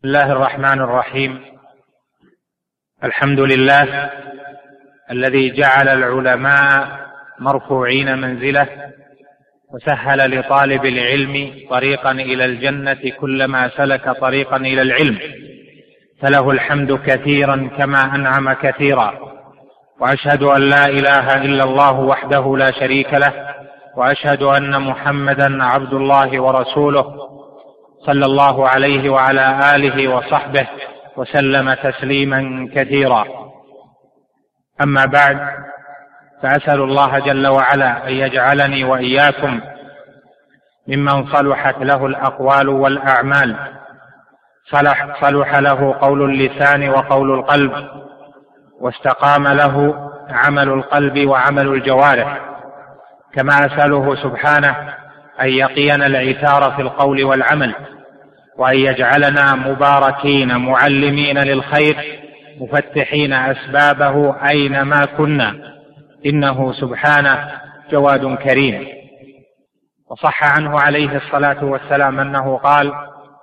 بسم الله الرحمن الرحيم. الحمد لله الذي جعل العلماء مرفوعين منزله وسهل لطالب العلم طريقا إلى الجنة كلما سلك طريقا إلى العلم، فله الحمد كثيرا كما أنعم كثيرا، وأشهد أن لا إله إلا الله وحده لا شريك له، وأشهد أن محمدا عبد الله ورسوله صلى الله عليه وعلى آله وصحبه وسلم تسليما كثيرا. أما بعد، فأسأل الله جل وعلا أن يجعلني وإياكم ممن صلحت له الأقوال والأعمال، صلح له قول اللسان وقول القلب، واستقام له عمل القلب وعمل الجوارح. كما أسأله سبحانه أن يقينا العثار في القول والعمل، وأن يجعلنا مباركين معلمين للخير مفتحين أسبابه أينما كنا، إنه سبحانه جواد كريم. وصح عنه عليه الصلاة والسلام أنه قال: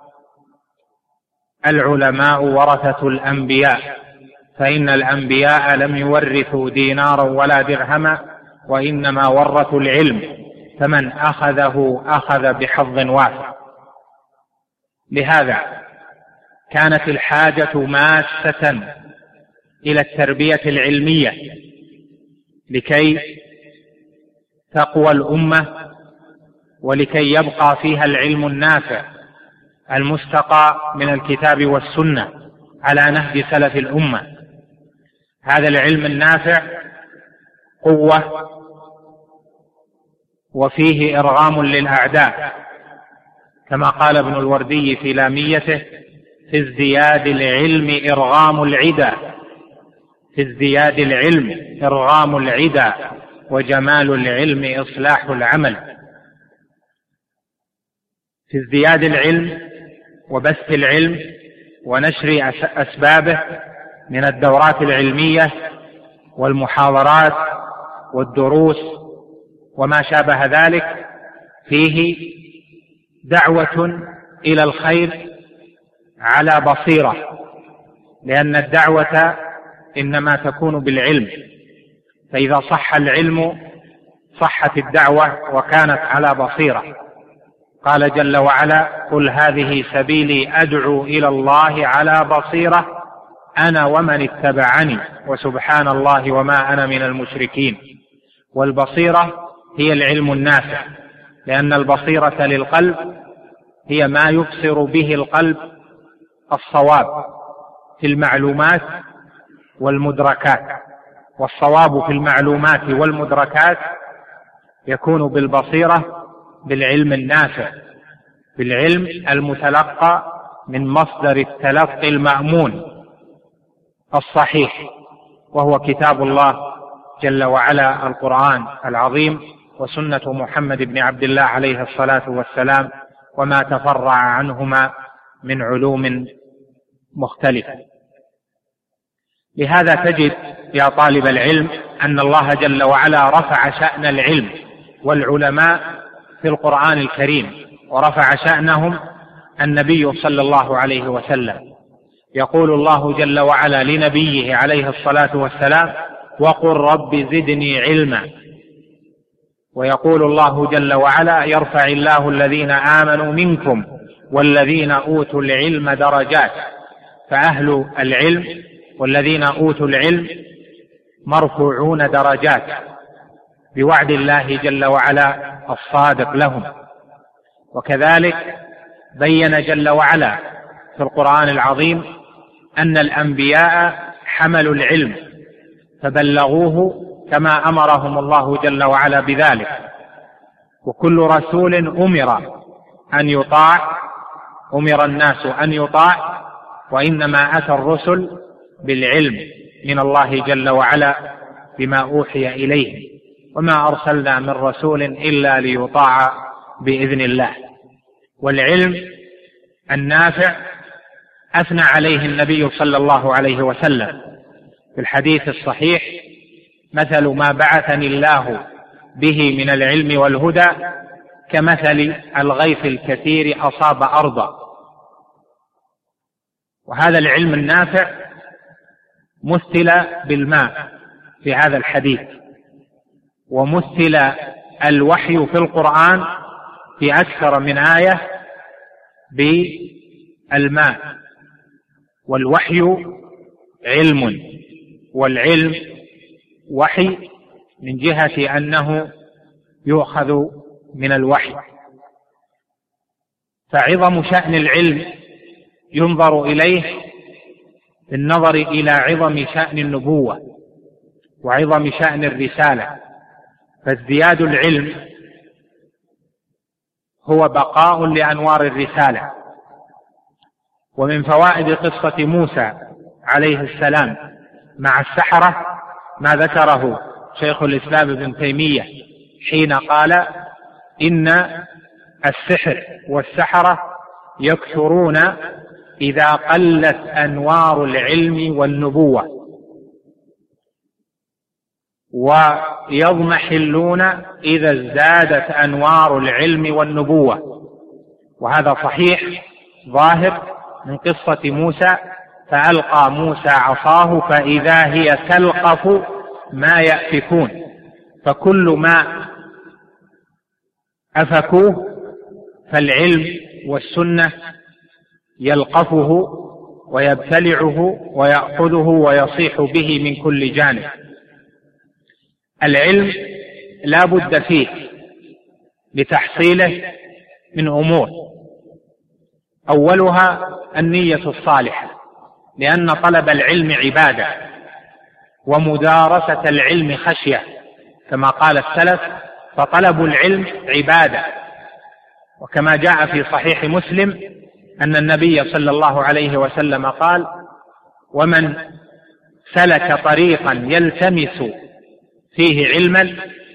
العلماء ورثة الأنبياء، فإن الأنبياء لم يورثوا دينارا ولا درهما، وإنما ورثوا العلم، فمن أخذه أخذ بحظ وافر. لهذا كانت الحاجة ماسة إلى التربية العلمية لكي تقوى الأمة، ولكي يبقى فيها العلم النافع المستقى من الكتاب والسنة على نهج سلف الأمة. هذا العلم النافع قوة، وفيه إرغام للأعداء، كما قال ابن الوردي في لاميته: في ازدياد العلم إرغام العدا، في ازدياد العلم إرغام العدا، وجمال العلم إصلاح العمل. في ازدياد العلم وبث العلم ونشر أسبابه من الدورات العلمية والمحاضرات والدروس وما شابه ذلك، فيه دعوة إلى الخير على بصيرة، لأن الدعوة إنما تكون بالعلم، فإذا صح العلم صحت الدعوة وكانت على بصيرة. قال جل وعلا: قل هذه سبيلي أدعو إلى الله على بصيرة أنا ومن اتبعني وسبحان الله وما أنا من المشركين. والبصيرة هي العلم النافع، لأن البصيرة للقلب هي ما يبصر به القلب الصواب في المعلومات والمدركات، والصواب في المعلومات والمدركات يكون بالبصيرة، بالعلم النافع، بالعلم المتلقى من مصدر التلقي المأمون الصحيح، وهو كتاب الله جل وعلا القرآن العظيم، وسنة محمد بن عبد الله عليه الصلاة والسلام، وما تفرع عنهما من علوم مختلفة. لهذا تجد يا طالب العلم أن الله جل وعلا رفع شأن العلم والعلماء في القرآن الكريم، ورفع شأنهم النبي صلى الله عليه وسلم. يقول الله جل وعلا لنبيه عليه الصلاة والسلام: وقل رب زدني علما. ويقول الله جل وعلا: يرفع الله الذين آمنوا منكم والذين أوتوا العلم درجات. فأهل العلم والذين أوتوا العلم مرفوعون درجات بوعد الله جل وعلا الصادق لهم. وكذلك بين جل وعلا في القرآن العظيم أن الأنبياء حملوا العلم فبلغوه كما أمرهم الله جل وعلا بذلك، وكل رسول أمر الناس أن يطاع، وإنما أتى الرسل بالعلم من الله جل وعلا بما أوحي إليه، وما أرسلنا من رسول إلا ليطاع بإذن الله. والعلم النافع أثنى عليه النبي صلى الله عليه وسلم في الحديث الصحيح: مثل ما بعثني الله به من العلم والهدى كمثل الغيث الكثير أصاب أرضا. وهذا العلم النافع مثل بالماء في هذا الحديث، ومثل الوحي في القرآن في أكثر من آية بالماء. والوحي علم، والعلم وحي من جهة أنه يؤخذ من الوحي. فعظم شأن العلم ينظر إليه بالنظر إلى عظم شأن النبوة وعظم شأن الرسالة. فازدياد العلم هو بقاء لأنوار الرسالة. ومن فوائد قصة موسى عليه السلام مع السحرة ما ذكره شيخ الإسلام ابن تيمية حين قال إن السحر والسحرة يكثرون إذا قلت أنوار العلم والنبوة، ويضمحلون إذا ازدادت أنوار العلم والنبوة. وهذا صحيح ظاهر من قصة موسى: فألقى موسى عصاه فإذا هي تلقف ما يأفكون. فكل ما أفكوه فالعلم والسنة يلقفه ويبتلعه ويأخذه ويصيح به من كل جانب. العلم لا بد فيه لتحصيله من أمور، أولها النية الصالحة، لأن طلب العلم عبادة، ومدارسة العلم خشية، كما قال السلف: فطلب العلم عبادة. وكما جاء في صحيح مسلم أن النبي صلى الله عليه وسلم قال: ومن سلك طريقا يلتمس فيه علما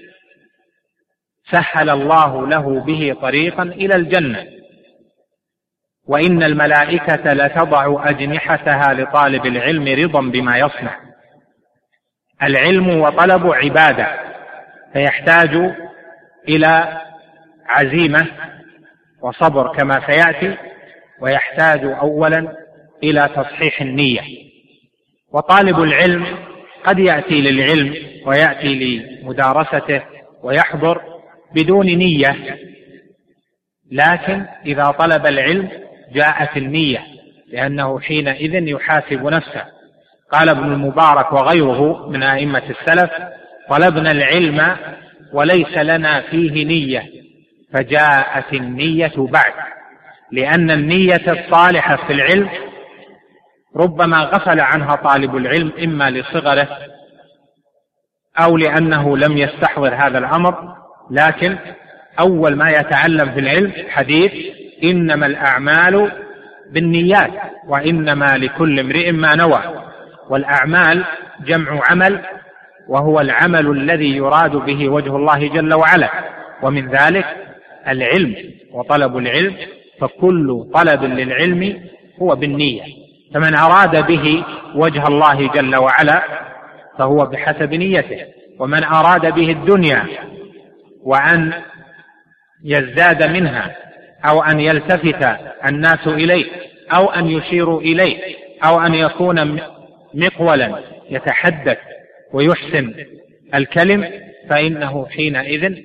سهل الله له به طريقا إلى الجنة، وإن الملائكة لتضع أجنحتها لطالب العلم رضا بما يصنع. العلم وطلب عبادة، فيحتاج إلى عزيمة وصبر كما سيأتي، ويحتاج أولا إلى تصحيح النية. وطالب العلم قد يأتي للعلم ويأتي لمدارسته ويحضر بدون نية، لكن إذا طلب العلم جاءت النية، لأنه حينئذ يحاسب نفسه. قال ابن المبارك وغيره من أئمة السلف: طلبنا العلم وليس لنا فيه نية، فجاءت النية بعد، لأن النية الصالحة في العلم ربما غفل عنها طالب العلم، إما لصغره أو لأنه لم يستحضر هذا الأمر. لكن أول ما يتعلم في العلم حديث: إنما الأعمال بالنيات وإنما لكل امرئ ما نوى. والأعمال جمع عمل، وهو العمل الذي يراد به وجه الله جل وعلا، ومن ذلك العلم وطلب العلم. فكل طلب للعلم هو بالنية، فمن أراد به وجه الله جل وعلا فهو بحسب نيته، ومن أراد به الدنيا وأن يزداد منها أو أن يلتفت الناس إليه أو أن يشيروا إليه أو أن يكون مقولا يتحدث ويحسن الكلم، فإنه حينئذ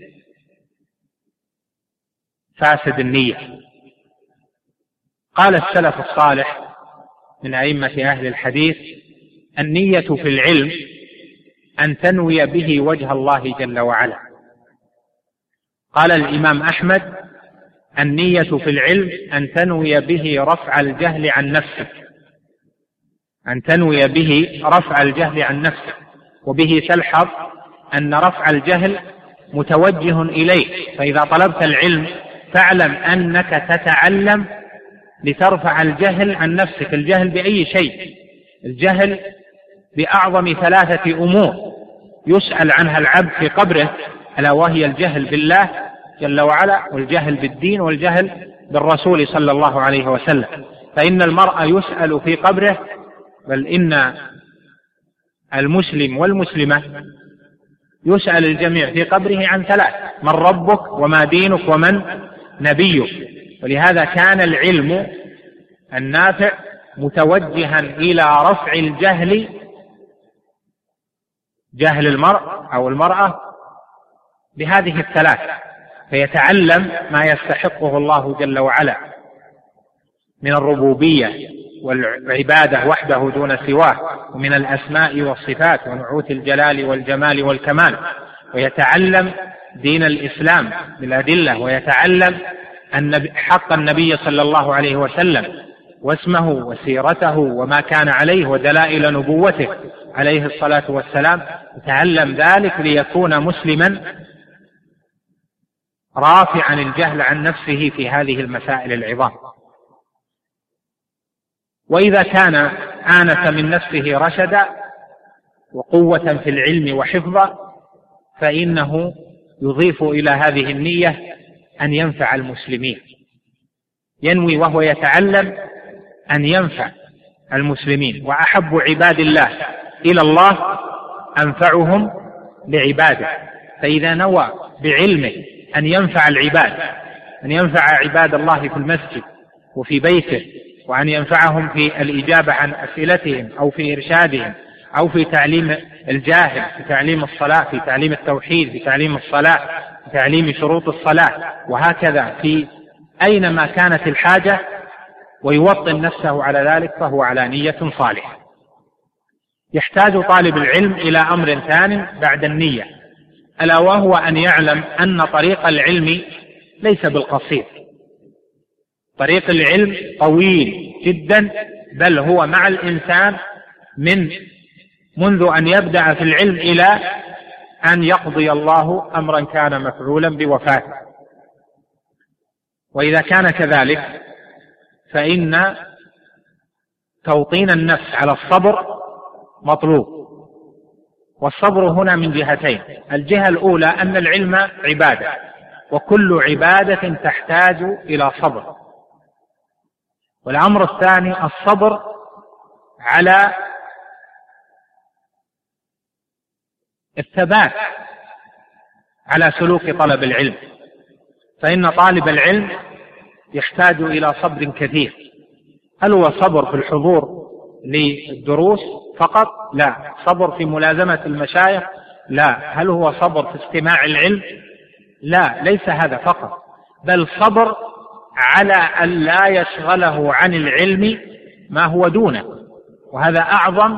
فاسد النية. قال السلف الصالح من أئمة أهل الحديث: النية في العلم أن تنوي به وجه الله جل وعلا. قال الإمام أحمد: النية في العلم أن تنوي به رفع الجهل عن نفسك، أن تنوي به رفع الجهل عن نفسك. وبه تلحظ أن رفع الجهل متوجه إليك، فإذا طلبت العلم فاعلم أنك تتعلم لترفع الجهل عن نفسك. الجهل بأي شيء؟ الجهل بأعظم 3 أمور يسأل عنها العبد في قبره، ألا وهي الجهل بالله جل وعلا، والجهل بالدين، والجهل بالرسول صلى الله عليه وسلم. فإن المرء يسأل في قبره، بل إن المسلم والمسلمة يسأل الجميع في قبره عن 3: من ربك وما دينك ومن نبيك. ولهذا كان العلم النافع متوجها إلى رفع الجهل، جهل المرء أو المرأة، بهذه الثلاث، فيتعلم ما يستحقه الله جل وعلا من الربوبية والعبادة وحده دون سواه، ومن الأسماء والصفات ونعوت الجلال والجمال والكمال، ويتعلم دين الإسلام بالأدلة، ويتعلم حق النبي صلى الله عليه وسلم واسمه وسيرته وما كان عليه ودلائل نبوته عليه الصلاة والسلام، يتعلم ذلك ليكون مسلما رافعا الجهل عن نفسه في هذه المسائل العظام. وإذا كان آنس من نفسه رشدا وقوة في العلم وحفظا، فإنه يضيف إلى هذه النية أن ينفع المسلمين، ينوي وهو يتعلم أن ينفع المسلمين، وأحب عباد الله إلى الله أنفعهم لعباده. فإذا نوى بعلمه أن ينفع العباد، أن ينفع عباد الله في المسجد وفي بيته، وأن ينفعهم في الإجابة عن أسئلتهم أو في إرشادهم أو في تعليم الجاهل، في تعليم الصلاة، في تعليم التوحيد، في تعليم الصلاة، في تعليم شروط الصلاة، وهكذا في أينما كانت الحاجة، ويوطن نفسه على ذلك، فهو على نية صالحة. يحتاج طالب العلم إلى أمر ثاني بعد النية، ألا وهو أن يعلم أن طريق العلم ليس بالقصير، طريق العلم طويل جدا، بل هو مع الإنسان منذ أن يبدأ في العلم إلى أن يقضي الله أمرا كان مفعولا بوفاته. وإذا كان كذلك فإن توطين النفس على الصبر مطلوب، والصبر هنا من جهتين: الجهة الأولى أن العلم عبادة، وكل عبادة تحتاج إلى صبر، والأمر الثاني الصبر على الثبات على سلوك طلب العلم، فإن طالب العلم يحتاج إلى صبر كثير. هل هو صبر في الحضور للدروس فقط؟ لا. صبر في ملازمة المشايخ؟ لا. هل هو صبر في استماع العلم؟ لا، ليس هذا فقط، بل صبر على أن لا يشغله عن العلم ما هو دونه، وهذا أعظم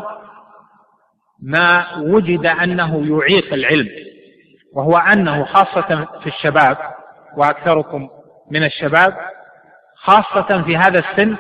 ما وجد أنه يعيق العلم، وهو أنه خاصة في الشباب، وأكثركم من الشباب خاصة في هذا السن،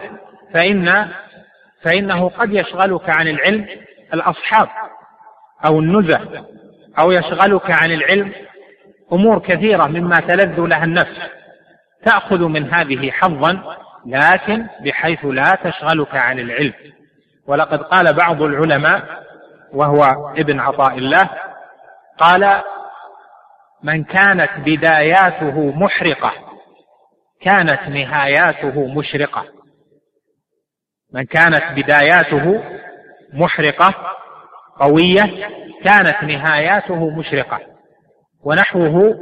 فإنه قد يشغلك عن العلم الأصحاب أو النزهة، أو يشغلك عن العلم أمور كثيرة مما تلذ لها النفس، تأخذ من هذه حظا، لكن بحيث لا تشغلك عن العلم. ولقد قال بعض العلماء وهو ابن عطاء الله، قال: من كانت بداياته محرقة كانت نهاياته مشرقة. من كانت بداياته محرقة قوية كانت نهاياته مشرقة. ونحوه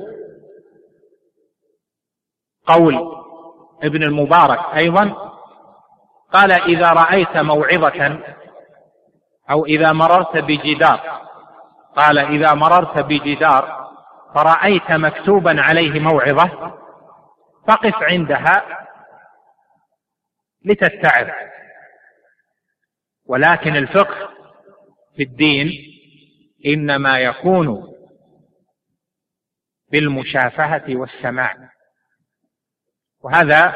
قول ابن المبارك أيضا، قال: إذا رأيت موعظة أو إذا مررت بجدار، قال: إذا مررت بجدار فرأيت مكتوبا عليه موعظة فقف عندها لتتعظ. ولكن الفقه في الدين إنما يكون بالمشافهة والسماع، وهذا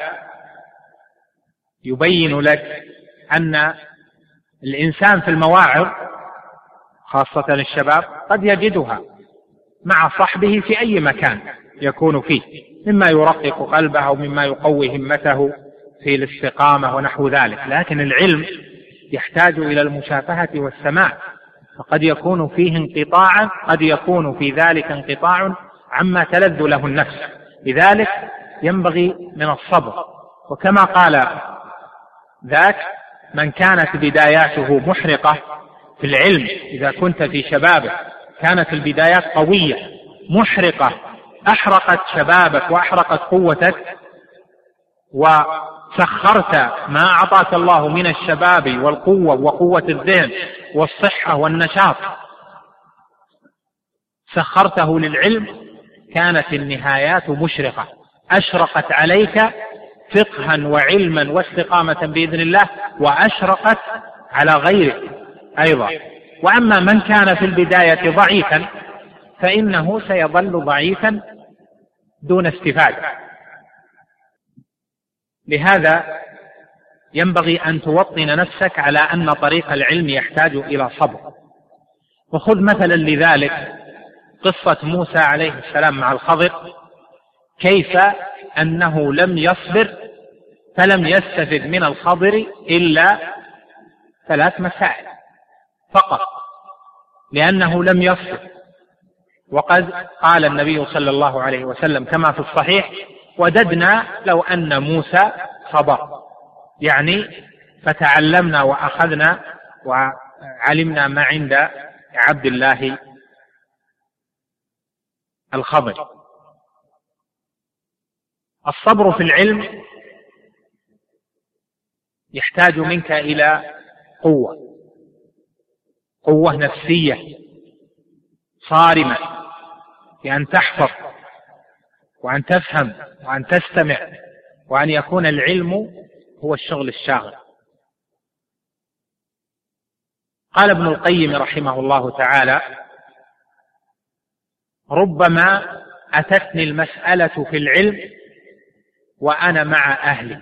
يبين لك أن الإنسان في المواعظ خاصة الشباب قد يجدها مع صحبه في أي مكان يكون فيه، مما يرقق قلبه أو مما يقوي همته في الاستقامة ونحو ذلك، لكن العلم يحتاج إلى المشافهة والسماع، فقد يكون فيه انقطاعا، قد يكون في ذلك انقطاع عما تلذ له النفس، لذلك ينبغي من الصبر. وكما قال ذاك: من كانت بداياته محرقة في العلم، إذا كنت في شبابك كانت البدايات قوية محرقة، أحرقت شبابك وأحرقت قوتك سخرت ما أعطاك الله من الشباب والقوة وقوة الذهن والصحة والنشاط، سخرته للعلم، كانت النهايات مشرقة، أشرقت عليك فقها وعلما واستقامة بإذن الله، وأشرقت على غيرك أيضا. وأما من كان في البداية ضعيفا فإنه سيظل ضعيفا دون استفادة. لهذا ينبغي أن توطن نفسك على أن طريق العلم يحتاج إلى صبر. وخذ مثلا لذلك قصة موسى عليه السلام مع الخضر، كيف أنه لم يصبر فلم يستفد من الخضر إلا 3 مسائل فقط، لأنه لم يصبر. وقد قال النبي صلى الله عليه وسلم كما في الصحيح: وددنا لو أن موسى صبر، يعني فتعلمنا وأخذنا وعلمنا ما عند عبد الله الخضر. الصبر في العلم يحتاج منك إلى قوة نفسية صارمة، بأن تحفظ وأن تفهم وأن تستمع، وأن يكون العلم هو الشغل الشاغل. قال ابن القيم رحمه الله تعالى: ربما أتتني المسألة في العلم وأنا مع أهلي،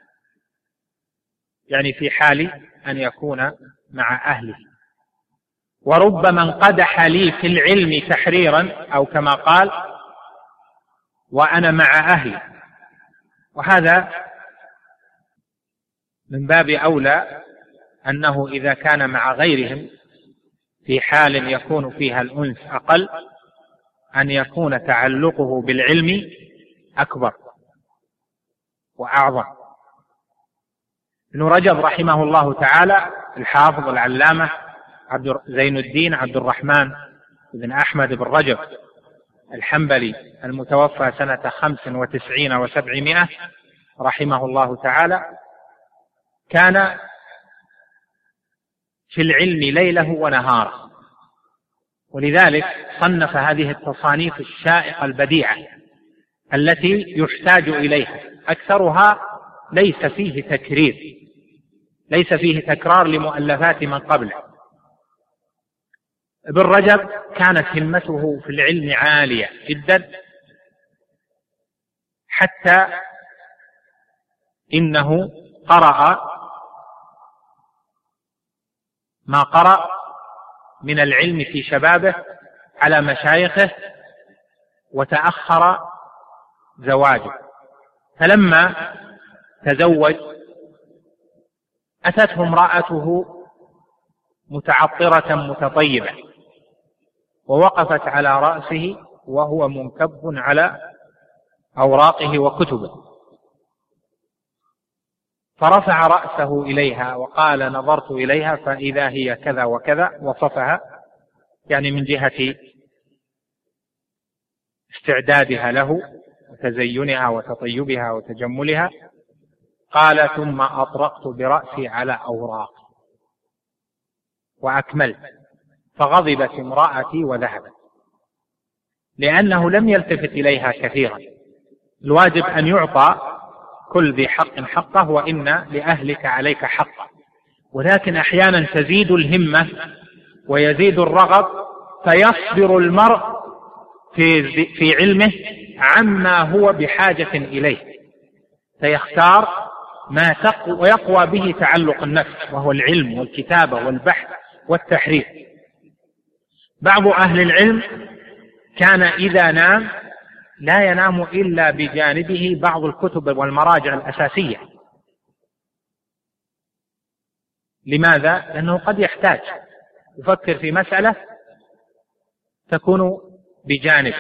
يعني في حال أن يكون مع أهله. وربما انقدح لي في العلم تحريرا، أو كما قال: وأنا مع أهلي. وهذا من باب أولى أنه إذا كان مع غيرهم في حال يكون فيها الأنس أقل، أن يكون تعلقه بالعلم أكبر وأعظم. ابن رجب رحمه الله تعالى الحافظ العلامة زين الدين عبد الرحمن بن أحمد بن رجب الحنبلي المتوفى سنة 95 و700 رحمه الله تعالى، كان في العلم ليله ونهاره، ولذلك صنف هذه التصانيف الشائقة البديعة التي يحتاج إليها. أكثرها ليس فيه تكرار لمؤلفات من قبله. ابن رجب كانت همته في العلم عالية جدا، حتى إنه قرأ ما قرأ من العلم في شبابه على مشايخه، وتأخر زواجه. فلما تزوج أتته امرأته متعطرة متطيبة، ووقفت على رأسه وهو منكب على أوراقه وكتبه، فرفع رأسه إليها وقال: نظرت إليها فإذا هي كذا وكذا، وصفها يعني من جهة استعدادها له وتزينها وتطيبها وتجملها. قال: ثم أطرقت برأسي على أوراق وأكملت، فغضبت امرأتي وذهبت، لأنه لم يلتفت إليها كثيرا. الواجب أن يعطى كل ذي حق حقه، وإن لأهلك عليك حقا، ولكن أحيانا تزيد الهمة ويزيد الرغب، فيصبر المرء في علمه عما هو بحاجة إليه، فيختار ما يقوى به تعلق النفس، وهو العلم والكتابة والبحث والتحرير. بعض أهل العلم كان إذا نام لا ينام إلا بجانبه بعض الكتب والمراجع الأساسية. لماذا؟ لأنه قد يحتاج يفكر في مسألة تكون بجانب.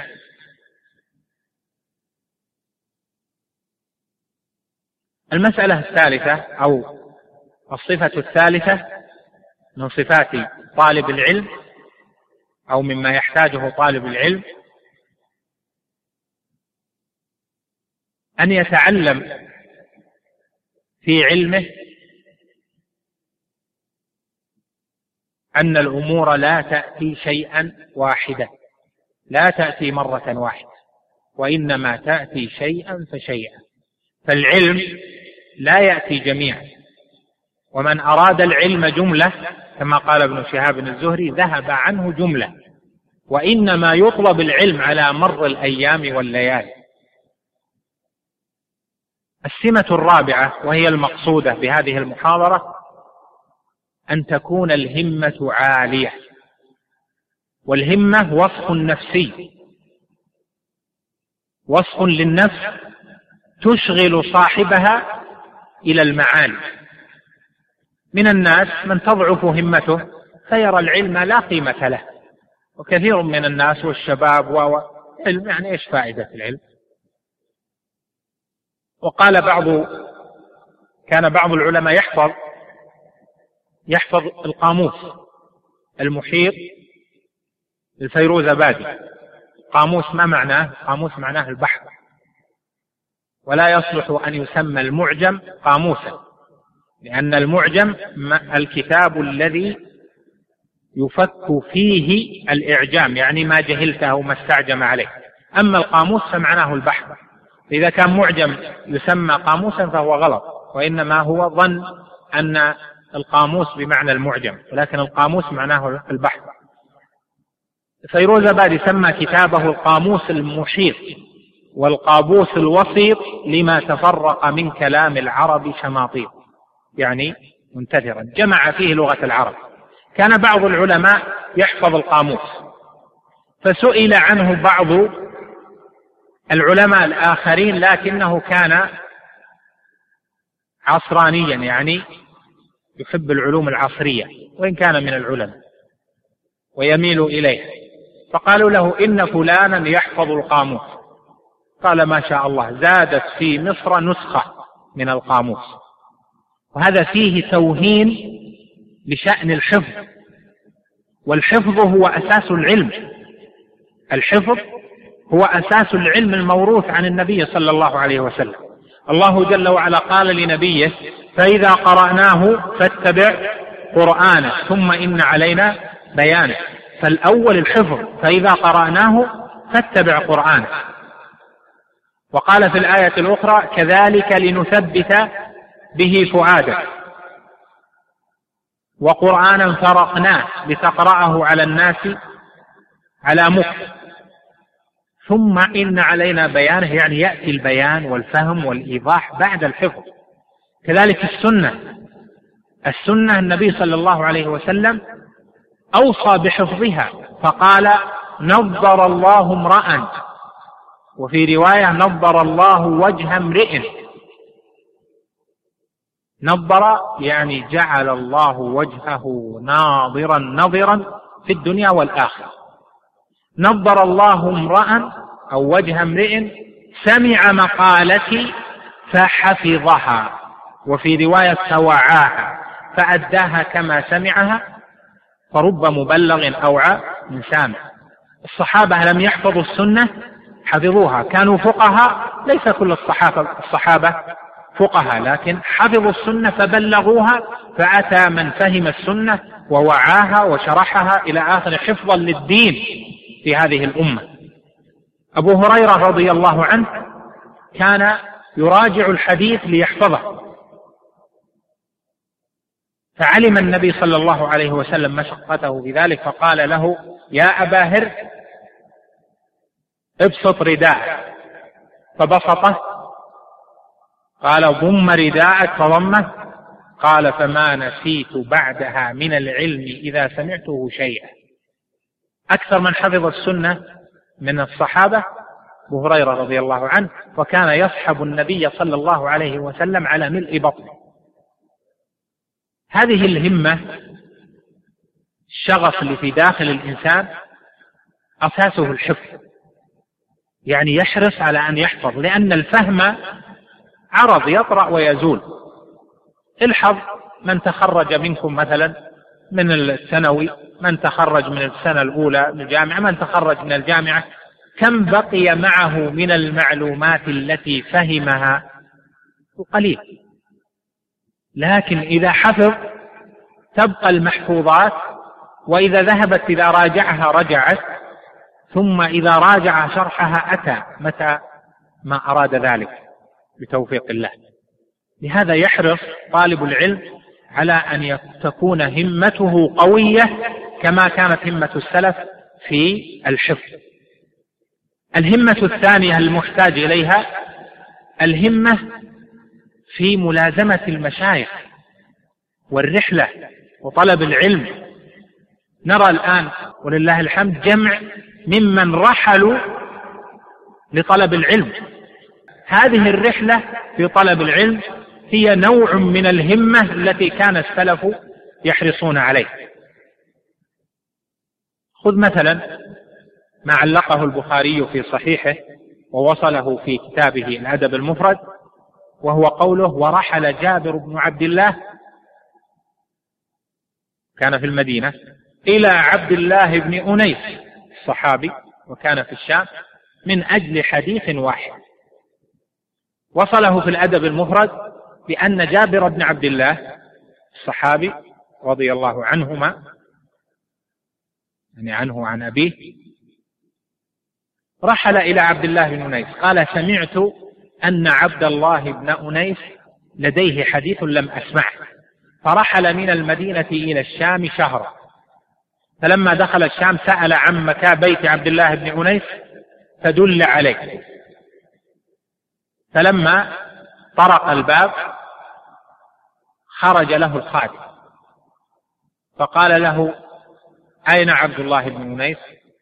المسألة الثالثة أو الصفة الثالثة من صفات طالب العلم أو مما يحتاجه طالب العلم أن يتعلم في علمه أن الأمور لا تأتي شيئا واحدا، لا تأتي مرة واحدة، وإنما تأتي شيئا فشيئا. فالعلم لا يأتي جميعا، ومن أراد العلم جملة كما قال ابن شهاب الزهري ذهب عنه جملة، وإنما يطلب العلم على مر الأيام والليالي. السمة الرابعة وهي المقصودة بهذه المحاضرة أن تكون الهمة عالية، والهمة وصف نفسي، وصف للنفس تشغل صاحبها إلى المعالي. من الناس من تضعف همته فيرى العلم لا قيمة له، وكثير من الناس والشباب علم يعني إيش فائدة العلم؟ وقال كان بعض العلماء يحفظ القاموس المحيط للفيروزابادي. قاموس ما معناه؟ قاموس معناه البحر، ولا يصلح أن يسمى المعجم قاموسا، لأن المعجم الكتاب الذي يفك فيه الإعجام، يعني ما جهلته وما استعجم عليه. أما القاموس فمعناه البحر. إذا كان معجم يسمى قاموسا فهو غلط، وإنما هو ظن أن القاموس بمعنى المعجم، ولكن القاموس معناه البحر. فيروزابادي سمى كتابه القاموس المحيط والقابوس الوسيط لما تفرق من كلام العرب شماطيط، يعني منتثرا، جمع فيه لغة العرب. كان بعض العلماء يحفظ القاموس، فسئل عنه بعض العلماء الآخرين، لكنه كان عصرانيا، يعني يحب العلوم العصرية وإن كان من العلماء ويميل إليها، فقالوا له إن فلانا يحفظ القاموس. قال ما شاء الله، زادت في مصر نسخة من القاموس. وهذا فيه توهين لشأن الحفظ، والحفظ هو أساس العلم. الحفظ هو أساس العلم الموروث عن النبي صلى الله عليه وسلم. الله جل وعلا قال لنبيه فإذا قرأناه فاتبع قرآنه ثم إن علينا بيانه. فالأول الحفظ، فإذا قرأناه فاتبع قرآنه. وقال في الآية الأخرى كذلك لنثبت به فؤادك وقرآنا فرقناه لتقرأه على الناس على مكث ثم إن علينا بيانه، يعني يأتي البيان والفهم والإيضاح بعد الحفظ. كذلك السنة النبي صلى الله عليه وسلم أوصى بحفظها فقال نظر الله امرأ، وفي رواية نظر الله وجه امرئ. نظر يعني جعل الله وجهه ناظرا نظرا في الدنيا والآخرة. نظر الله امرأ أو وجه امرئ سمع مقالتي فحفظها، وفي رواية فوعاها فأداها كما سمعها، فرب مبلغ أوعى من سامع. الصحابة لم يحفظوا السنة، حفظوها، كانوا فقهاء، ليس كل الصحابة فقهاء، لكن حفظوا السنة فبلغوها، فأتى من فهم السنة ووعاها وشرحها إلى آخر حفظا للدين في هذه الأمة. أبو هريرة رضي الله عنه كان يراجع الحديث ليحفظه، فعلم النبي صلى الله عليه وسلم مشقته بذلك، فقال له يا أبا هر ابسط رداءك، فبسطه. قال ضم رداءك، فضمه. قال فما نسيت بعدها من العلم إذا سمعته شيئا. أكثر من حفظ السنة من الصحابة أبو هريرة رضي الله عنه، وكان يصحب النبي صلى الله عليه وسلم على ملء بطنه. هذه الهمة، الشغف اللي في داخل الإنسان أساسه الحفظ، يعني يحرص على أن يحفظ، لأن الفهم عرض يطرأ ويزول. الحظ من تخرج منكم مثلا من الثانوي، من تخرج من السنة الأولى من الجامعة، من تخرج من الجامعة، كم بقي معه من المعلومات التي فهمها؟ قليل. لكن إذا حفظ تبقى المحفوظات، وإذا ذهبت إذا راجعها رجعت، ثم إذا راجع شرحها أتى متى ما أراد ذلك بتوفيق الله. لهذا يحرص طالب العلم على أن تكون همته قوية كما كانت همة السلف في الحفظ. الهمة الثانية المحتاج إليها الهمة في ملازمة المشايخ والرحلة وطلب العلم. نرى الآن ولله الحمد جمع ممن رحلوا لطلب العلم. هذه الرحلة في طلب العلم هي نوع من الهمة التي كان السلف يحرصون عليه. خذ مثلا ما علقه البخاري في صحيحه ووصله في كتابه الأدب المفرد، وهو قوله: ورحل جابر بن عبد الله، كان في المدينة، إلى عبد الله بن أنيس الصحابي وكان في الشام من أجل حديث واحد. وصله في الأدب المفرد بأن جابر بن عبد الله الصحابي رضي الله عنهما، يعني عنه عن أبيه، رحل إلى عبد الله بن أنيس قال: سمعت أن عبد الله بن أنيس لديه حديث لم أسمعه، فرحل من المدينة إلى الشام شهرا، فلما دخل الشام سأل عن مكان بيت عبد الله بن أنيس فدل عليه، فلما طرق الباب خرج له الخادم فقال له: أين عبد الله بن أنيس؟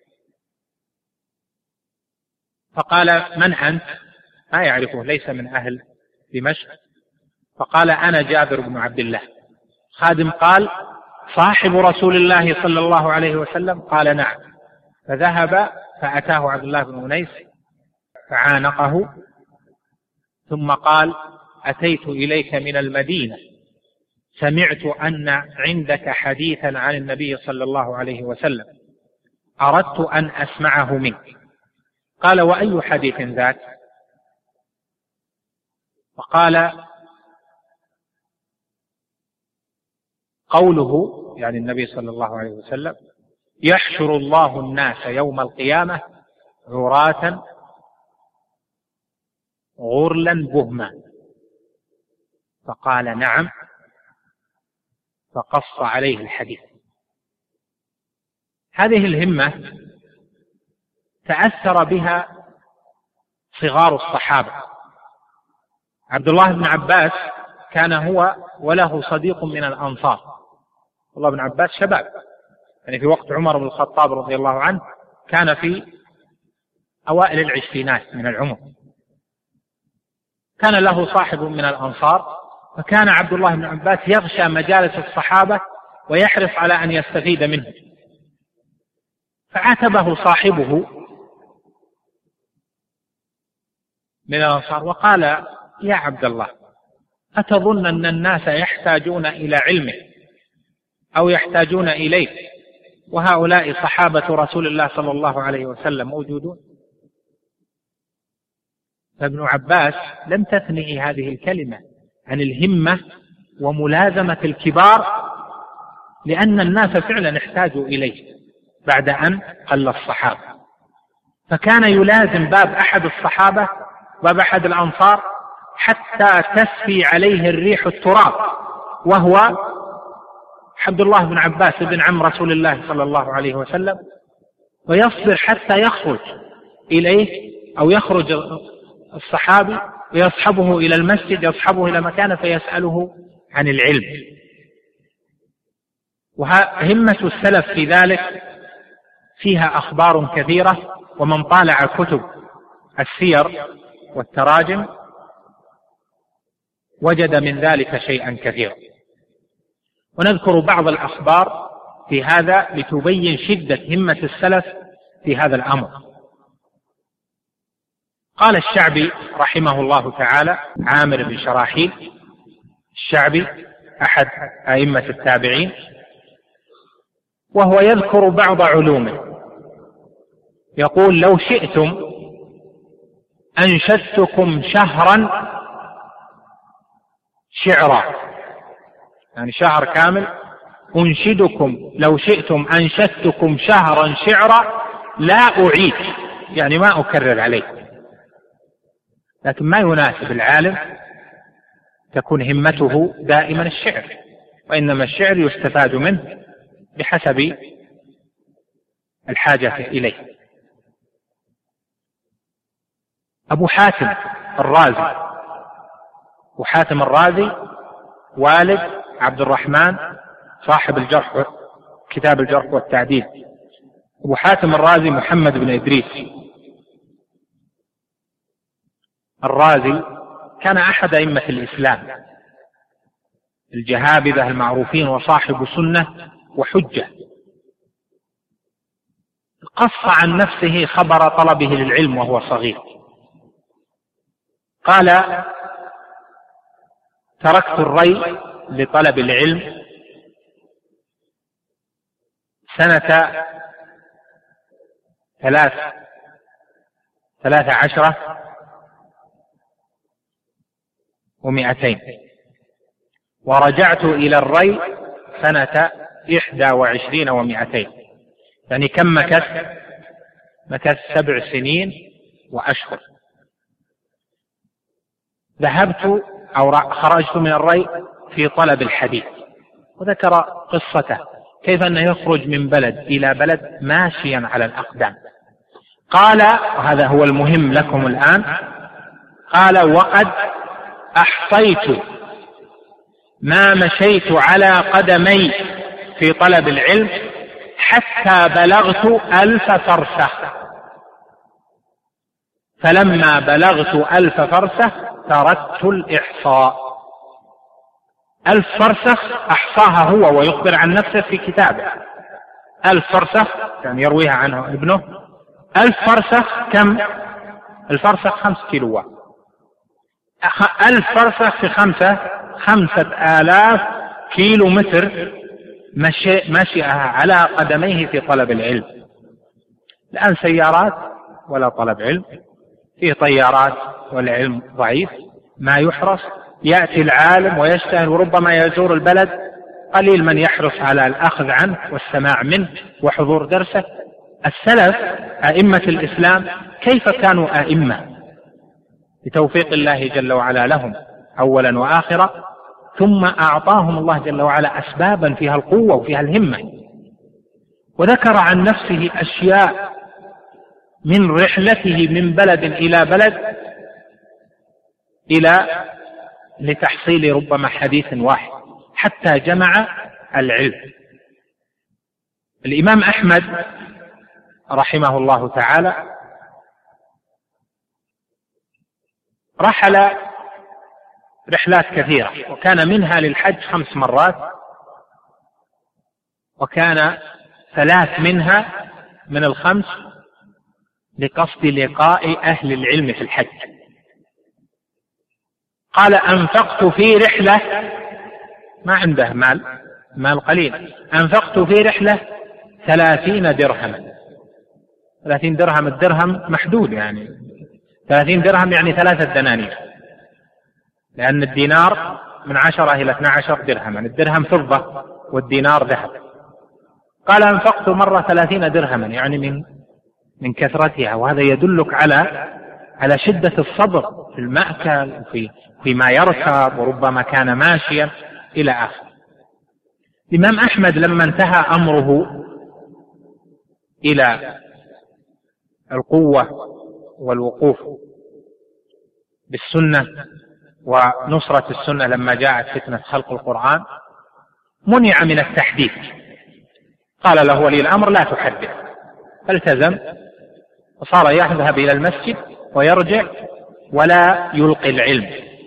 فقال: من أنت؟ ما يعرفه، ليس من أهل دمشق. فقال: أنا جابر بن عبد الله. خادم قال: صاحب رسول الله صلى الله عليه وسلم؟ قال: نعم. فذهب فأتاه عبد الله بن أنيس فعانقه، ثم قال: أتيت إليك من المدينة، سمعت أن عندك حديثا عن النبي صلى الله عليه وسلم، أردت أن أسمعه منك. قال: وأي حديث ذاك؟ فقال: قوله، يعني النبي صلى الله عليه وسلم: يحشر الله الناس يوم القيامة عراة غرلا بهما. فقال: نعم. فقص عليه الحديث. هذه الهمة تأثر بها صغار الصحابة. عبد الله بن عباس كان هو وله صديق من الأنصار. عبد الله بن عباس شباب، يعني في وقت عمر بن الخطاب رضي الله عنه كان في أوائل العشرينات من العمر. كان له صاحب من الأنصار، فكان عبد الله بن عباس يغشى مجالس الصحابة ويحرص على أن يستفيد منه. فعاتبه صاحبه من الأنصار وقال: يا عبد الله، أتظن أن الناس يحتاجون إلى علمك أو يحتاجون إليك وهؤلاء صحابة رسول الله صلى الله عليه وسلم موجودون؟ فابن عباس لم تثنه هذه الكلمة عن الهمة وملازمة الكبار، لأن الناس فعلا احتاجوا إليه بعد أن قل الصحابة. فكان يلازم باب أحد الصحابة، باب أحد الأنصار، حتى تسفي عليه الريح التراب، وهو عبد الله بن عباس بن عم رسول الله صلى الله عليه وسلم، ويصبر حتى يخرج إليه أو يخرج الصحابي ويصحبه إلى المسجد، يصحبه إلى مكانه فيسأله عن العلم. وهمة السلف في ذلك فيها أخبار كثيرة، ومن طالع كتب السير والتراجم وجد من ذلك شيئا كثيرا. ونذكر بعض الأخبار في هذا لتبين شدة همة السلف في هذا الأمر. قال الشعبي رحمه الله تعالى، عامر بن شراحيل الشعبي أحد أئمة التابعين، وهو يذكر بعض علومه، يقول: لو شئتم أنشدتكم شهرا شعرا يعني شهر كامل. أنشدكم لو شئتم أنشدتكم شهرا شعرا لا أعيد، يعني ما أكرر عليه. لكن ما يناسب العالم تكون همته دائما الشعر، وإنما الشعر يستفاد منه بحسب الحاجة إليه. أبو حاتم الرازي، أبو حاتم الرازي والد عبد الرحمن صاحب الجرح، كتاب الجرح والتعديل. أبو حاتم الرازي محمد بن إدريس الرازي كان أحد أئمة الإسلام الجهابذة المعروفين، وصاحب سنة وحجة. قص عن نفسه خبر طلبه للعلم وهو صغير، قال: تركت الري لطلب العلم سنة 13 و200، ورجعت إلى الري سنة 21 و200. يعني كم مكث 7 سنين وأشهر. ذهبت أو خرجت من الري في طلب الحديث، وذكر قصته كيف أنه يخرج من بلد إلى بلد ماشيا على الأقدام. قال، وهذا هو المهم لكم الآن، قال: وقد أحصيت ما مشيت على قدمي في طلب العلم حتى بلغت 1000 فرسة، فلما بلغت 1000 فرسة تركت الإحصاء. 1000 فرسة أحصاها هو ويخبر عن نفسه في كتابه. 1000 فرسة يعني يرويها عنه ابنه. 1000 فرسة كم؟ الفرسة 5 كيلوات. 1000 فرسة في 5000 كيلو متر مشيها على قدميه في طلب العلم. الآن سيارات ولا طلب علم، فيه طيارات والعلم ضعيف، ما يحرص. يأتي العالم ويشتهر، وربما يزور البلد، قليل من يحرص على الأخذ عنه والسماع منه وحضور درسه. السلف أئمة الإسلام كيف كانوا أئمة بتوفيق الله جل وعلا لهم أولا وآخرا، ثم أعطاهم الله جل وعلا أسبابا فيها القوة وفيها الهمة. وذكر عن نفسه أشياء من رحلته من بلد إلى بلد لتحصيل ربما حديث واحد حتى جمع العلم. الإمام أحمد رحمه الله تعالى رحل رحلات كثيرة، وكان منها للحج 5 مرات، وكان 3 منها من ال5 لقصد لقاء أهل العلم في الحج. قال: أنفقت في رحلة، ما عنده مال قليل، أنفقت في رحلة 30 درهما. 30 درهم، الدرهم محدود، يعني 30 درهم يعني 3 دنانير، لأن الدينار من 10 إلى 12 درهما، الدرهم فضة والدينار ذهب. قال: أنفقت مرة 30 درهما، يعني من كثرتها. وهذا يدلك على شدة الصبر في المأكل وفيما يركب، وربما كان ماشيا إلى آخر. الإمام أحمد لما انتهى أمره إلى القوة والوقوف بالسنة ونصرة السنة، لما جاءت فتنة خلق القرآن، منع من التحديث. قال له ولي الأمر: لا تحدث. فالتزم وصار يذهب إلى المسجد ويرجع ولا يلقي العلم.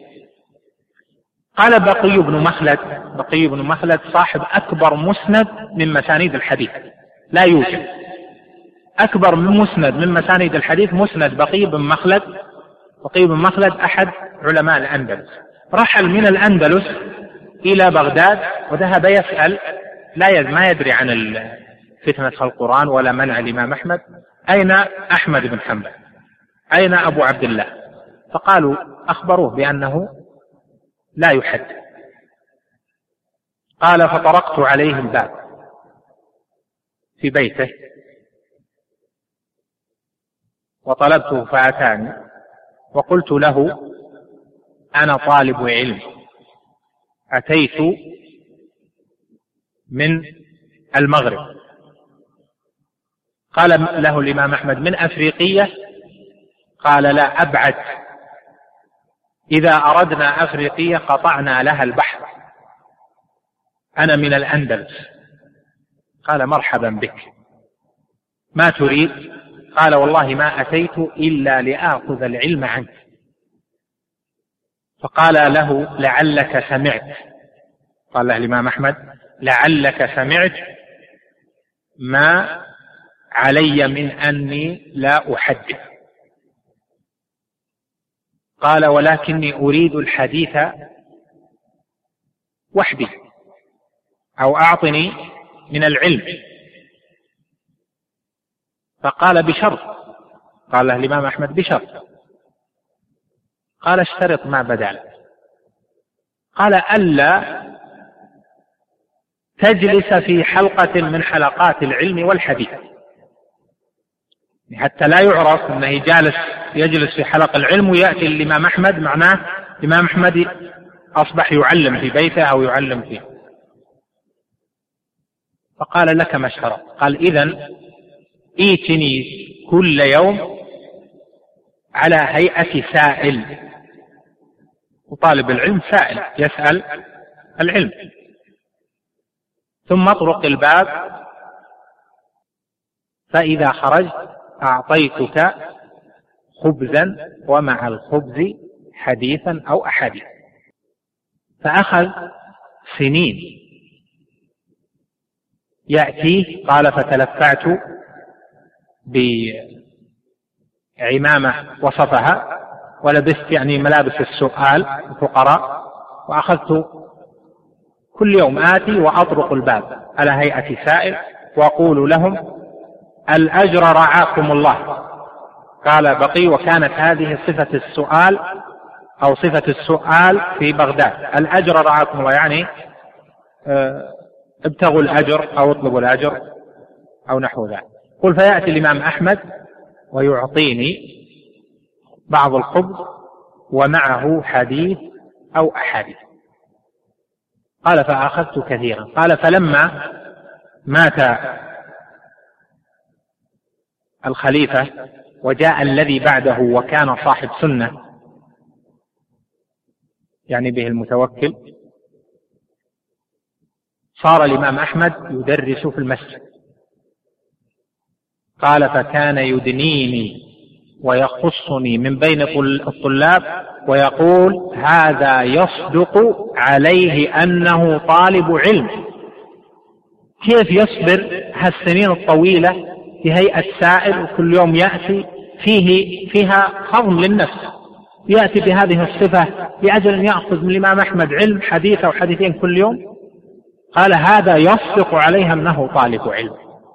قال بقي بن مخلد صاحب أكبر مسند من مسانيد الحديث، لا يوجد أكبر من مسند من مسانيد الحديث مسند بقي بن مخلد. بقي بن مخلد أحد علماء الأندلس، رحل من الأندلس إلى بغداد وذهب يسأل، ما يدري عن فتنة خلق القرآن ولا منع الإمام أحمد، أين أحمد بن حنبل، أين أبو عبد الله؟ فقالوا أخبروه بأنه لا يحدث. قال: فطرقت عليه الباب في بيته وطلبته فأتاني، وقلت له: أنا طالب علم، أتيت من المغرب. قال له الإمام أحمد: من أفريقية؟ قال: لا، أبعد، إذا أردنا أفريقية قطعنا لها البحر، أنا من الأندلس. قال: مرحبا بك، ما تريد؟ قال: والله ما أتيت إلا لآخذ العلم عنك. فقال له: لعلك سمعت، قال له الإمام أحمد: لعلك سمعت ما علي من أني لا أحدث. قال: ولكني أريد الحديث وحدي، أو أعطني من العلم. فقال: بشرط. قال له الإمام أحمد: بشرط. قال: اشترط ما بدا لك. قال: ألا تجلس في حلقة من حلقات العلم والحديث، حتى لا يعرف أنه يجلس في حلقة العلم ويأتي الإمام أحمد، معناه الإمام أحمد أصبح يعلم في بيته أو يعلم فيه. فقال: لك ما اشترط. قال: إذن ائتني كل يوم على هيئة سائل، وطالب العلم سائل يسأل العلم، ثم اطرق الباب، فإذا خرجت أعطيتك خبزا ومع الخبز حديثا أو أحاديث. فأخذ سنين يأتيه. قال: فتلفعت بعمامة وصفها، ولبست ملابس السؤال الفقراء، وأخذت كل يوم آتي وأطرق الباب على هيئة سائل وأقول لهم: الأجر رعاكم الله. قال بقي: وكانت هذه صفة السؤال أو صفة السؤال في بغداد، الأجر رعاكم الله، ابتغوا الأجر أو اطلبوا الأجر أو نحو ذلك. قل: فيأتي الإمام أحمد ويعطيني بعض الخبز ومعه حديث أو أحاديث. قال: فأخذت كثيرا. قال: فلما مات الخليفة وجاء الذي بعده وكان صاحب سنة، به المتوكل، صار الإمام أحمد يدرس في المسجد. قال: فكان يدنيني ويخصني من بين الطلاب ويقول: هذا يصدق عليه أنه طالب علم. كيف يصبر هالسنين الطويلة في هيئة سائل، وكل يوم يأتي فيها خضم للنفس، يأتي بهذه الصفة لأجل أن يأخذ من الإمام أحمد علم، حديث أو حديثين كل يوم. قال: هذا يصدق عليها أنه طالب علم.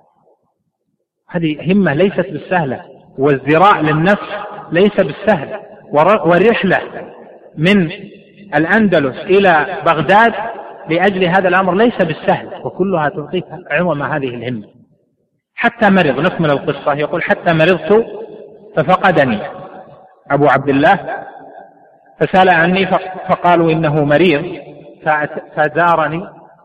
هذه همة ليست بالسهلة، والذراع للنفس ليس بالسهل، والرحلة من الأندلس إلى بغداد لأجل هذا الأمر ليس بالسهل، وكلها تعطيك عظم هذه الهمة. حتى مرض، نكمل القصة. يقول: حتى مرضت ففقدني أبو عبد الله، فسأل عني فقالوا إنه مريض، فزارني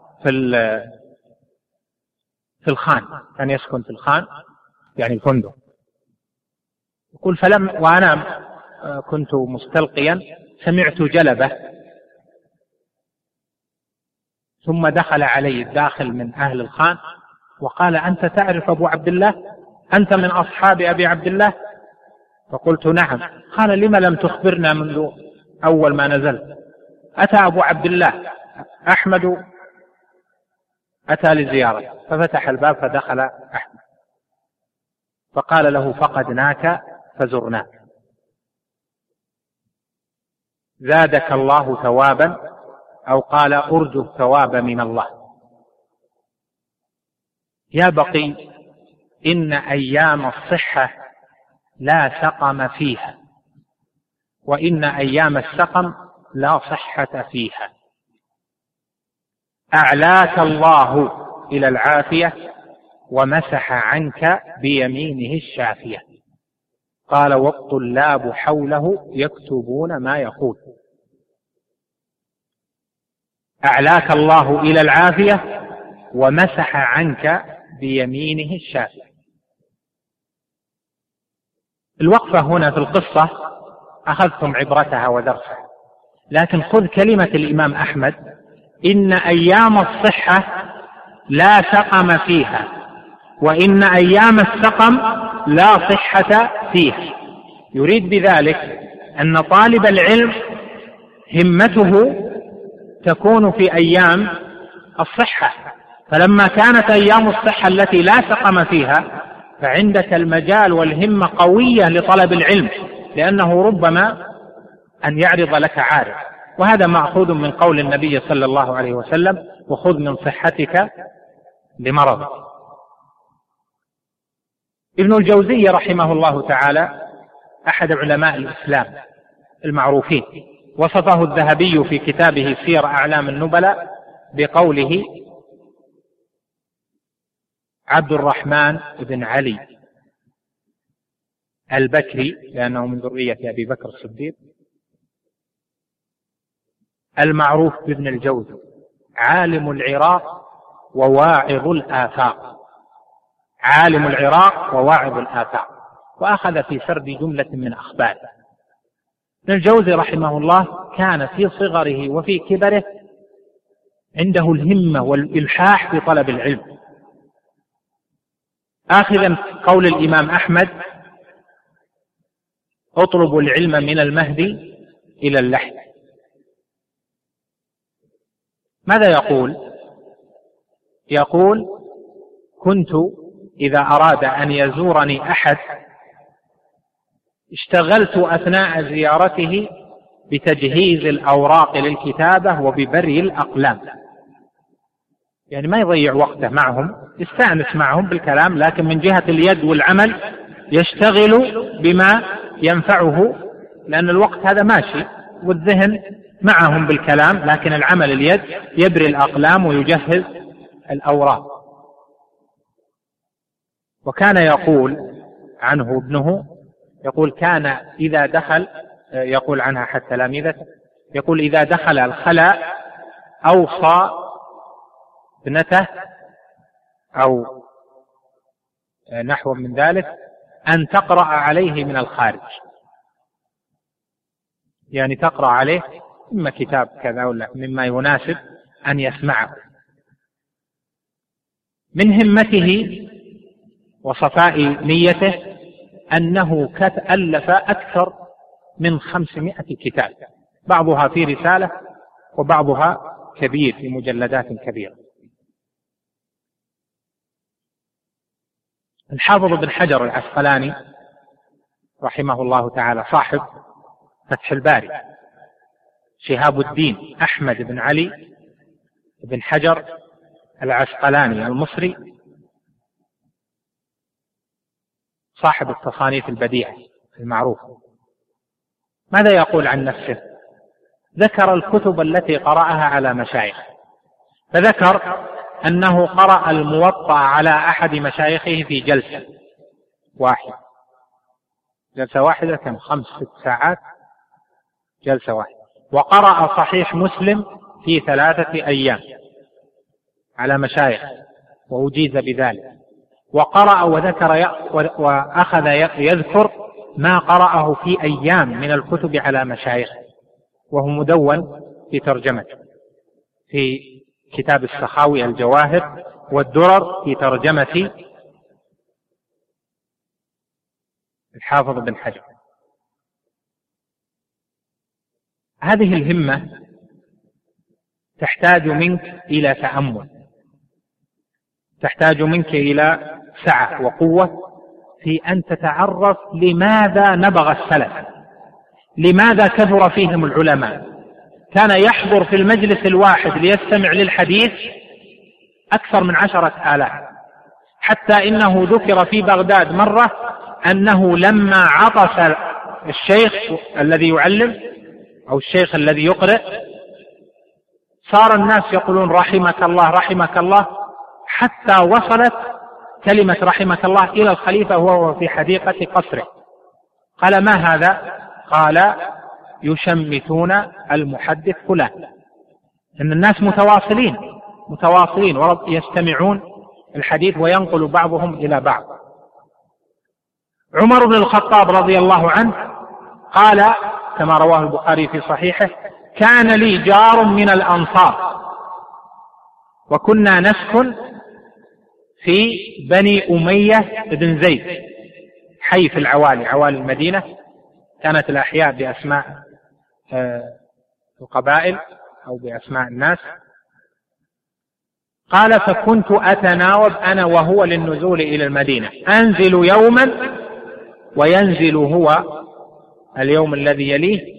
في الخان، كان يسكن في الخان الفندق. يقول: وأنا كنت مستلقيا سمعت جلبة، ثم دخل علي الداخل من أهل الخان وقال: أنت تعرف أبو عبد الله؟ أنت من أصحاب أبي عبد الله؟ فقلت: نعم. قال: لما لم تخبرنا منذ أول ما نزلت؟ أتى أبو عبد الله أحمد، أتى لزيارة، ففتح الباب فدخل أحمد، فقال له: فقدناك فزرناك، زادك الله ثوابا، أو قال: أرجو الثواب من الله. يا بقي، إن أيام الصحة لا سقم فيها، وإن أيام السقم لا صحة فيها. أعلاك الله إلى العافية ومسح عنك بيمينه الشافية. قال والطلاب حوله يكتبون ما يقول. أعلاك الله إلى العافية ومسح عنك بيمينه الشافية. الوقفة هنا في القصة أخذتم عبرتها ودرسها، لكن خذ كلمة الإمام أحمد: إن أيام الصحة لا سقم فيها، وإن أيام السقم لا صحة فيها. يريد بذلك أن طالب العلم همته تكون في أيام الصحة، فلما كانت أيام الصحة التي لا سقم فيها فعندك المجال والهمة قوية لطلب العلم، لأنه ربما أن يعرض لك عارض. وهذا مأخوذ من قول النبي صلى الله عليه وسلم: وخذ من صحتك بمرضك. ابن الجوزي رحمه الله تعالى أحد علماء الإسلام المعروفين، وصفه الذهبي في كتابه سير أعلام النبلاء بقوله: عبد الرحمن بن علي البكري، لأنه من ذرية أبي بكر الصديق، المعروف بابن الجوزي، عالم العراق وواعظ الآفاق. عالم العراق وواعظ الآفاق، وأخذ في سرد جملة من أخباره. ابن الجوزي رحمه الله كان في صغره وفي كبره عنده الهمة والإلحاح في طلب العلم، آخذا قول الإمام أحمد: اطلبوا العلم من المهدي إلى اللحد. ماذا يقول؟ يقول: كنت إذا أراد أن يزورني أحد اشتغلت أثناء زيارته بتجهيز الأوراق للكتابة وببري الأقلام. يعني ما يضيع وقته معهم، يستأنس معهم بالكلام، لكن من جهة اليد والعمل يشتغل بما ينفعه، لأن الوقت هذا ماشي والذهن معهم بالكلام، لكن العمل اليد يبري الأقلام ويجهز الأوراق. وكان يقول عنه ابنه، يقول: كان إذا دخل، يقول عنها أحد تلاميذته، يقول: إذا دخل الخلاء أوصى ابنته أو نحو من ذلك أن تقرأ عليه من الخارج، يعني تقرأ عليه إما كتاب كذا ولا مما يناسب أن يسمعه. من همته وصفاء نيته أنه ألف أكثر من 500 كتاب، بعضها في رسالة وبعضها كبير في مجلدات كبيرة. الحافظ بن حجر العسقلاني رحمه الله تعالى صاحب فتح الباري، شهاب الدين أحمد بن علي بن حجر العسقلاني المصري، صاحب التصانيف البديعة المعروفة، ماذا يقول عن نفسه؟ ذكر الكتب التي قرأها على مشايخ، فذكر أنه قرأ الموطأ على أحد مشايخه في جلسة واحدة. جلسة واحدة كم؟ 5-6 ساعات جلسة واحدة. وقرأ صحيح مسلم في 3 أيام على مشايخ وأجيز بذلك. وقرأ وأخذ يذكر ما قرأه في أيام من الكتب على مشايخ، وهو مدون في ترجمته في كتاب السخاوي الجواهر والدرر في ترجمة الحافظ بن حجر. هذه الهمة تحتاج منك إلى تأمل، تحتاج منك إلى سعة وقوة في أن تتعرف لماذا نبغ السلف، لماذا كثر فيهم العلماء. كان يحضر في المجلس الواحد ليستمع للحديث أكثر من 10,000، حتى إنه ذكر في بغداد مرة أنه لما عطس الشيخ الذي يعلم أو الشيخ الذي يقرئ صار الناس يقولون رحمك الله رحمك الله، حتى وصلت كلمة رحمك الله إلى الخليفة وهو في حديقة قصره. قال: ما هذا؟ قال: يشمتون المحدث فلان. إن الناس متواصلين ويستمعون الحديث وينقل بعضهم إلى بعض. عمر بن الخطاب رضي الله عنه قال كما رواه البخاري في صحيحه: كان لي جار من الأنصار وكنا نسكن في بني أمية بن زيد، حي في عوالي المدينة، كانت الأحياء بأسماء القبائل أو بأسماء الناس. قال: فكنت أتناوب أنا وهو للنزول إلى المدينة، أنزل يوما وينزل هو اليوم الذي يليه،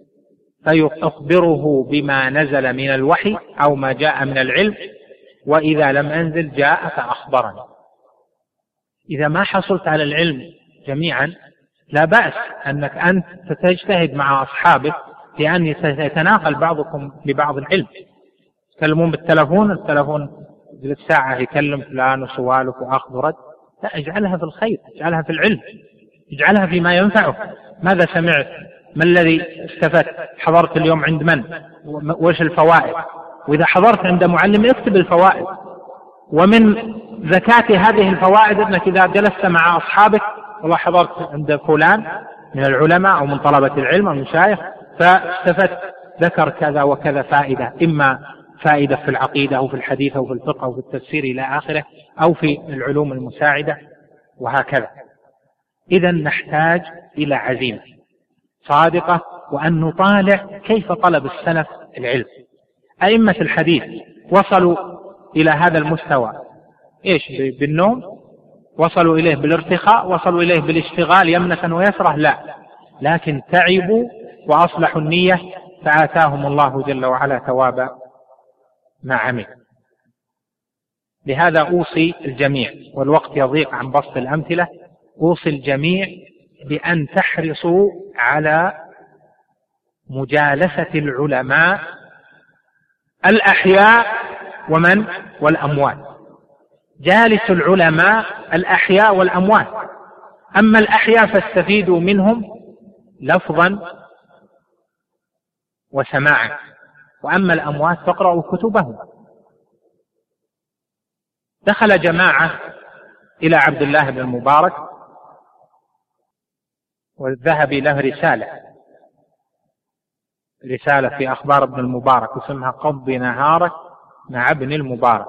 فيخبره بما نزل من الوحي أو ما جاء من العلم، وإذا لم أنزل جاء فأخبرني. إذا ما حصلت على العلم جميعا لا بأس أنك أنت تجتهد مع أصحابك في أن يتناقل بعضكم لبعض العلم. يتكلمون التلفون جلس ساعة يكلم فلان وسوالف وأخذ ورد، لا، اجعلها في الخير، اجعلها في العلم، اجعلها فيما ينفعه. ماذا سمعت؟ ما الذي استفدت؟ حضرت اليوم عند من؟ وش الفوائد؟ وإذا حضرت عند معلم اكتب الفوائد. ومن زكاة هذه الفوائد أنك إذا جلست مع أصحابك والله حضرت عند فلان من العلماء أو من طلبة العلم أو المشايخ فاستفدت، ذكر كذا وكذا فائدة، إما فائدة في العقيدة أو في الحديث أو في الفقه أو في التفسير إلى آخره، أو في العلوم المساعدة وهكذا. إذا نحتاج إلى عزيمة صادقة وأن نطالع كيف طلب السلف العلم. أئمة الحديث وصلوا إلى هذا المستوى إيش؟ بالنوم؟ وصلوا إليه بالارتخاء؟ وصلوا إليه بالاشتغال يمنة ويسرة؟ لا، لكن تعبوا وأصلحوا النية فآتاهم الله جل وعلا ثواب ما عمل. لهذا أوصي الجميع، والوقت يضيق عن بسط الأمثلة، أوصي الجميع بأن تحرصوا على مجالسة العلماء الأحياء والأموات. جالس العلماء الأحياء والأموات. أما الأحياء فاستفيدوا منهم لفظا وسماعا، وأما الأموات فاقرأوا كتبهم. دخل جماعة إلى عبد الله بن المبارك والذهب له رسالة في أخبار ابن المبارك اسمها قضي نهارك مع ابن المبارك.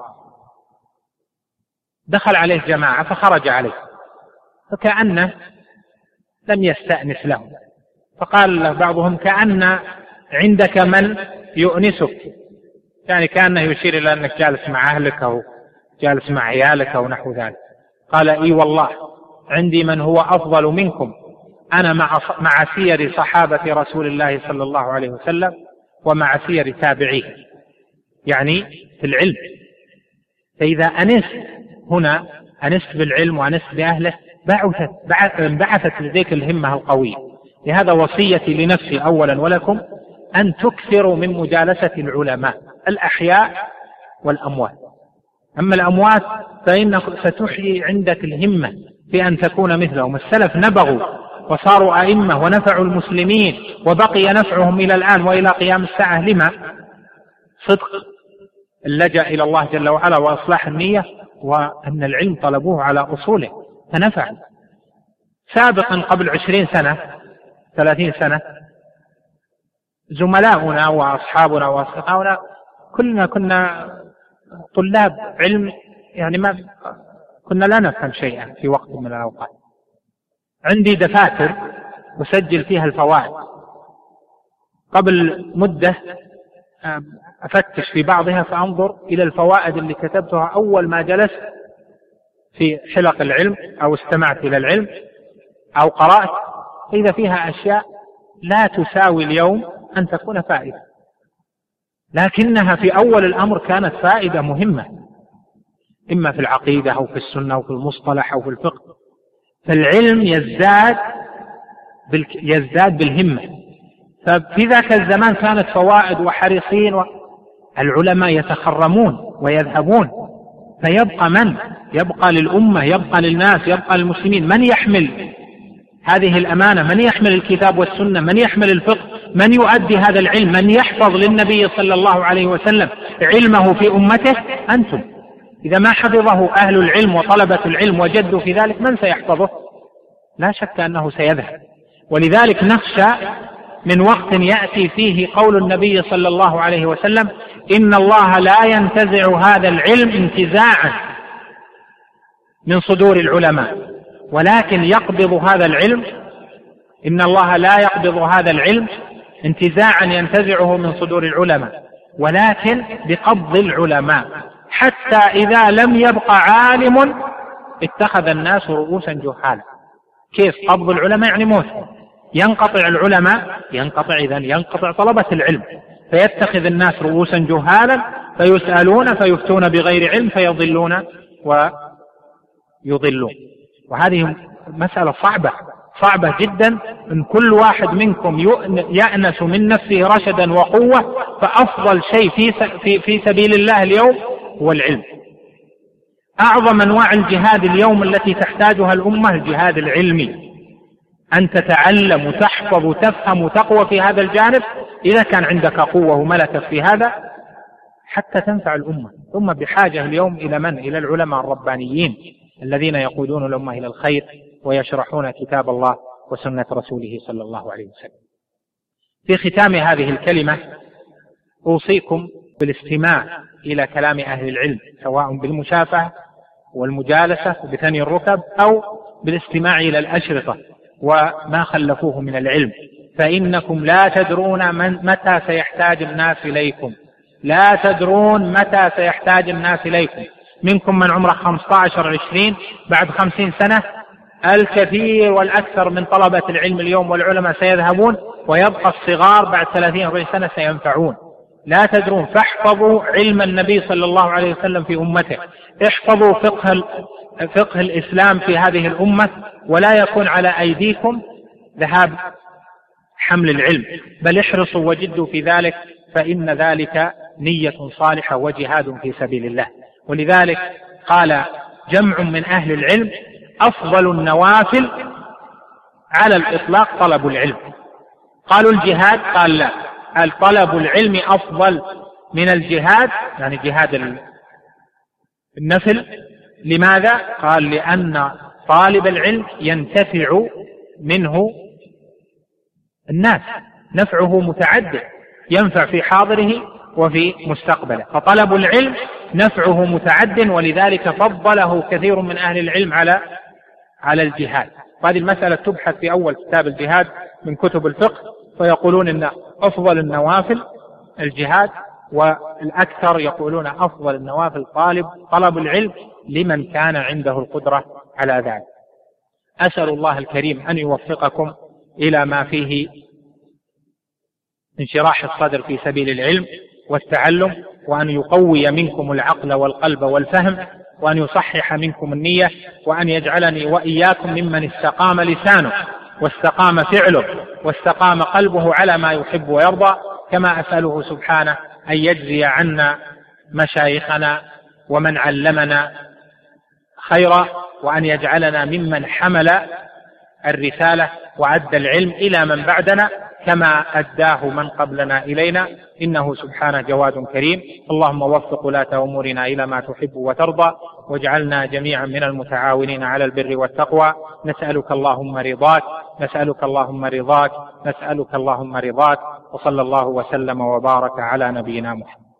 دخل عليه جماعة فخرج عليه فكأنه لم يستأنس له، فقال له بعضهم: كأن عندك من يؤنسك، يعني كأنه يشير إلى أنك جالس مع أهلك أو جالس مع عيالك أو نحو ذلك. قال: إي والله عندي من هو أفضل منكم، أنا مع سير صحابة رسول الله صلى الله عليه وسلم ومع سير تابعيه، يعني في العلم. فإذا أنست هنا أنست بالعلم وأنست بأهله بعثت لديك الهمة القوية. لهذا وصيتي لنفسي أولا ولكم أن تكثروا من مجالسة العلماء الأحياء والأموات. أما الأموات فإنك ستحيي عندك الهمة في أن تكون مثلهم. السلف نبغوا وصاروا أئمة ونفعوا المسلمين وبقي نفعهم إلى الآن وإلى قيام الساعة. لما؟ صدق اللجأ إلى الله جل وعلا وإصلاح النية، وأن العلم طلبوه على أصوله فنفعوا. سابقا قبل 20 سنة 30 سنة زملاؤنا وأصحابنا وأصدقاؤنا كلنا كنا طلاب علم، يعني ما كنا لا نفهم شيئا في وقت من الأوقات. عندي دفاتر أسجل فيها الفوائد، قبل مدة أفتش في بعضها فأنظر إلى الفوائد اللي كتبتها أول ما جلست في حلق العلم أو استمعت إلى العلم أو قرأت، إذا فيها أشياء لا تساوي اليوم أن تكون فائدة، لكنها في أول الأمر كانت فائدة مهمة، إما في العقيدة أو في السنة أو في المصطلح أو في الفقه. فالعلم يزداد بالهمة. ففي ذاك الزمان كانت فوائد وحريصين العلماء يتخرمون ويذهبون، فيبقى من؟ يبقى للأمة، يبقى للناس، يبقى للمسلمين. من يحمل هذه الأمانة؟ من يحمل الكتاب والسنة؟ من يحمل الفقه؟ من يؤدي هذا العلم؟ من يحفظ للنبي صلى الله عليه وسلم علمه في أمته؟ أنتم. إذا ما حفظه أهل العلم وطلبة العلم وجدوا في ذلك، من سيحفظه؟ لا شك أنه سيذهب. ولذلك نخشى من وقت يأتي فيه قول النبي صلى الله عليه وسلم: إن الله لا ينتزع هذا العلم انتزاعا من صدور العلماء، ولكن يقبض هذا العلم. إن الله لا يقبض هذا العلم انتزاعا ينتزعه من صدور العلماء، ولكن بقبض العلماء، حتى إذا لم يبق عالم اتخذ الناس رؤوسا جهالا. كيف قبض العلماء؟ يعني موت. ينقطع العلماء، ينقطع طلبة العلم، فيتخذ الناس رؤوسا جهالا فيسألون فيفتون بغير علم فيضلون ويضلون. وهذه مسألة صعبة جدا. إن كل واحد منكم يأنس من نفسه رشدا وقوة، فأفضل شيء في سبيل الله اليوم هو العلم. أعظم أنواع الجهاد اليوم التي تحتاجها الأمة الجهاد العلمي، أن تتعلم وتحفظ وتفهم وتقوى في هذا الجانب. إذا كان عندك قوة وملكة في هذا حتى تنفع الأمة. الأمة بحاجة اليوم إلى من؟ إلى العلماء الربانيين الذين يقودون الأمة إلى الخير ويشرحون كتاب الله وسنة رسوله صلى الله عليه وسلم. في ختام هذه الكلمة أوصيكم بالاستماع إلى كلام أهل العلم، سواء بالمشافهة والمجالسة بثني الركب أو بالاستماع إلى الأشرطة وما خلفوه من العلم، فإنكم لا تدرون متى سيحتاج الناس إليكم. لا تدرون متى سيحتاج الناس إليكم. منكم من عمره 15-20، بعد 50 سنة الكثير والأكثر من طلبة العلم اليوم والعلماء سيذهبون، ويبقى الصغار بعد 30-40 سنة سينفعون. لا تدرون. فاحفظوا علم النبي صلى الله عليه وسلم في أمته، احفظوا فقه الإسلام في هذه الأمة، ولا يكون على أيديكم ذهاب حمل العلم، بل احرصوا وجدوا في ذلك، فإن ذلك نية صالحة وجهاد في سبيل الله. ولذلك قال جمع من أهل العلم: أفضل النوافل على الإطلاق طلب العلم. قالوا الجهاد؟ قال لا، طلب العلم أفضل من الجهاد، يعني جهاد النفل. لماذا؟ قال لأن طالب العلم ينتفع منه الناس، نفعه متعدد، ينفع في حاضره وفي مستقبله، فطلب العلم نفعه متعد، ولذلك فضله كثير من أهل العلم على الجهاد. وهذه المسألة تبحث في أول كتاب الجهاد من كتب الفقه، فيقولون إن أفضل النوافل الجهاد، والأكثر يقولون أفضل النوافل طلب العلم لمن كان عنده القدرة على ذلك. أسأل الله الكريم أن يوفقكم إلى ما فيه انشراح الصدر في سبيل العلم والتعلم، وأن يقوي منكم العقل والقلب والفهم، وأن يصحح منكم النية، وأن يجعلني وإياكم ممن استقام لسانه واستقام فعله واستقام قلبه على ما يحب ويرضى. كما أسأله سبحانه أن يجزي عنا مشايخنا ومن علمنا خيرا، وأن يجعلنا ممن حمل الرسالة وأدى العلم إلى من بعدنا كما أداه من قبلنا إلينا، إنه سبحانه جواد كريم. اللهم وفق ولاة أمورنا إلى ما تحب وترضى، واجعلنا جميعا من المتعاونين على البر والتقوى. نسألك اللهم رضاك، نسألك اللهم رضاك، نسألك اللهم رضاك. وصلى الله وسلم وبارك على نبينا محمد.